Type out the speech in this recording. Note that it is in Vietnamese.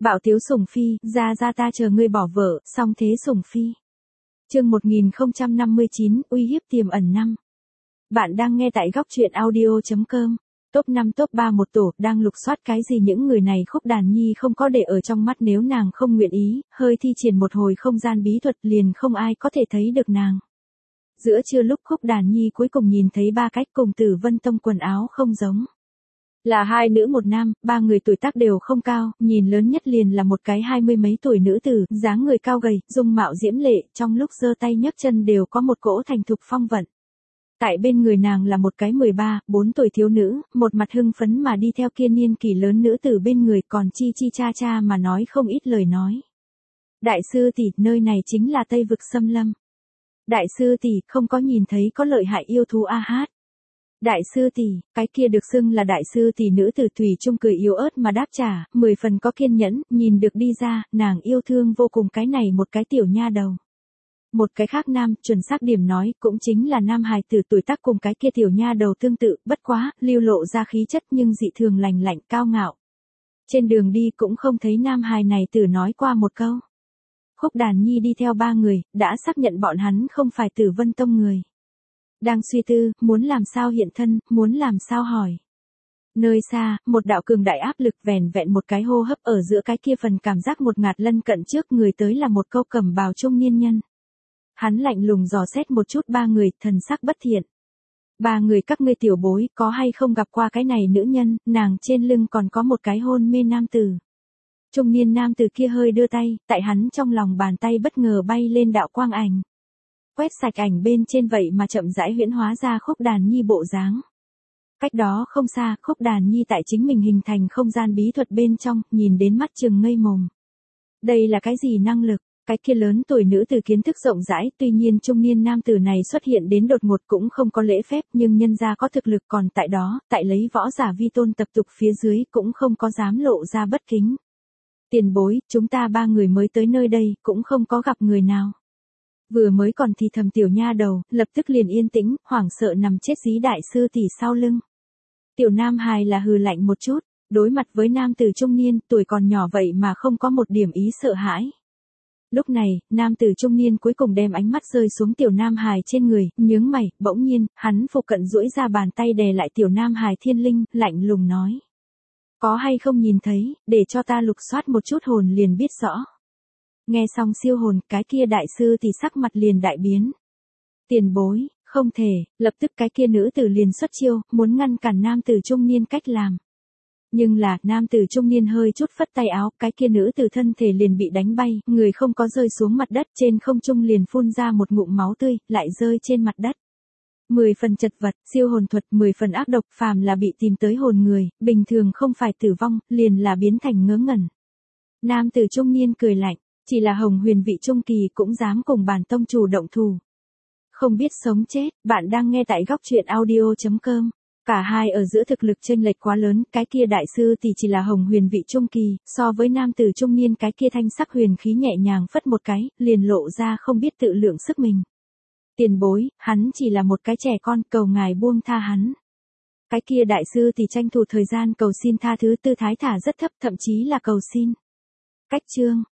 Bạo tiếu sủng phi, ra ta chờ ngươi bỏ vợ, xong thế sủng phi. Chương 1059, uy hiếp tiềm ẩn 5. Bạn đang nghe tại góc truyện audio.com. Top 5 top 3 một tổ, đang lục soát cái gì những người này Khúc Đàn Nhi không có để ở trong mắt nếu nàng không nguyện ý, hơi thi triển một hồi không gian bí thuật liền không ai có thể thấy được nàng. Giữa trưa lúc Khúc Đàn Nhi cuối cùng nhìn thấy ba cách cùng Tử Vân Tông quần áo không giống. Là hai nữ một nam, ba người tuổi tác đều không cao, nhìn lớn nhất liền là một cái 20 mấy tuổi nữ tử, dáng người cao gầy, dung mạo diễm lệ, trong lúc giơ tay nhấc chân đều có một cỗ thành thục phong vận. Tại bên người nàng là một cái 13, 4 tuổi thiếu nữ, một mặt hưng phấn mà đi theo kia niên kỷ lớn nữ tử bên người còn chi cha mà nói không ít lời nói. Đại sư tỷ, nơi này chính là Tây vực xâm lâm. Đại sư tỷ, không có nhìn thấy có lợi hại yêu thú a hát. Đại sư tỷ, cái kia được xưng là đại sư tỷ nữ tử thủy chung cười yếu ớt mà đáp trả, 10 phần có kiên nhẫn, nhìn được đi ra, nàng yêu thương vô cùng cái này một cái tiểu nha đầu. Một cái khác nam, chuẩn xác điểm nói, cũng chính là nam hài tử tuổi tác cùng cái kia tiểu nha đầu tương tự, bất quá, lưu lộ ra khí chất nhưng dị thường lành lạnh cao ngạo. Trên đường đi cũng không thấy nam hài này tử nói qua một câu. Khúc Đàn Nhi đi theo ba người, đã xác nhận bọn hắn không phải Tử Vân Tông người. Đang suy tư, muốn làm sao hiện thân, muốn làm sao hỏi. Nơi xa, một đạo cường đại áp lực vẻn vẹn một cái hô hấp ở giữa cái kia phần cảm giác một ngạt lân cận trước người tới là một câu cẩm bào trung niên nhân. Hắn lạnh lùng dò xét một chút ba người, thần sắc bất thiện. Ba người các ngươi tiểu bối, có hay không gặp qua cái này nữ nhân, nàng trên lưng còn có một cái hôn mê nam tử. Trung niên nam tử kia hơi đưa tay, tại hắn trong lòng bàn tay bất ngờ bay lên đạo quang ảnh. Quét sạch ảnh bên trên vậy mà chậm rãi huyễn hóa ra Khúc Đàn Nhi bộ dáng. Cách đó không xa, Khúc Đàn Nhi tại chính mình hình thành không gian bí thuật bên trong, nhìn đến mắt trừng ngây mồm. Đây là cái gì năng lực? Cái kia lớn tuổi nữ tử kiến thức rộng rãi, tuy nhiên trung niên nam tử này xuất hiện đến đột ngột cũng không có lễ phép, nhưng nhân gia có thực lực còn tại đó, tại lấy võ giả vi tôn tập tục phía dưới cũng không có dám lộ ra bất kính. Tiền bối, chúng ta ba người mới tới nơi đây, cũng không có gặp người nào. Vừa mới còn thì thầm tiểu nha đầu, lập tức liền yên tĩnh, hoảng sợ nằm chết dí đại sư tỷ sau lưng. Tiểu nam hài là hừ lạnh một chút, đối mặt với nam tử trung niên, tuổi còn nhỏ vậy mà không có một điểm ý sợ hãi. Lúc này, nam tử trung niên cuối cùng đem ánh mắt rơi xuống tiểu nam hài trên người, nhướng mày, bỗng nhiên, hắn phụ cận duỗi ra bàn tay đè lại tiểu nam hài thiên linh, lạnh lùng nói. Có hay không nhìn thấy, để cho ta lục soát một chút hồn liền biết rõ. Nghe xong siêu hồn, cái kia đại sư thì sắc mặt liền đại biến. Tiền bối, không thể, lập tức cái kia nữ tử liền xuất chiêu, muốn ngăn cản nam tử trung niên cách làm. Nhưng là, nam tử trung niên hơi chút phất tay áo, cái kia nữ tử thân thể liền bị đánh bay, người không có rơi xuống mặt đất, trên không trung liền phun ra một ngụm máu tươi, lại rơi trên mặt đất. 10 phần chật vật, siêu hồn thuật 10 phần ác độc, phàm là bị tìm tới hồn người, bình thường không phải tử vong, liền là biến thành ngớ ngẩn. Nam tử trung niên cười lạnh, chỉ là Hồng Huyền vị trung kỳ cũng dám cùng bản tông chủ động thủ. Không biết sống chết, bạn đang nghe tại góc truyện audio.com. Cả hai ở giữa thực lực chênh lệch quá lớn, cái kia đại sư thì chỉ là Hồng Huyền vị trung kỳ, so với nam tử trung niên cái kia thanh sắc huyền khí nhẹ nhàng phất một cái, liền lộ ra không biết tự lượng sức mình. Tiền bối, hắn chỉ là một cái trẻ con, cầu ngài buông tha hắn. Cái kia đại sư thì tranh thủ thời gian cầu xin tha thứ, tư thái thả rất thấp, thậm chí là cầu xin. Cách chương,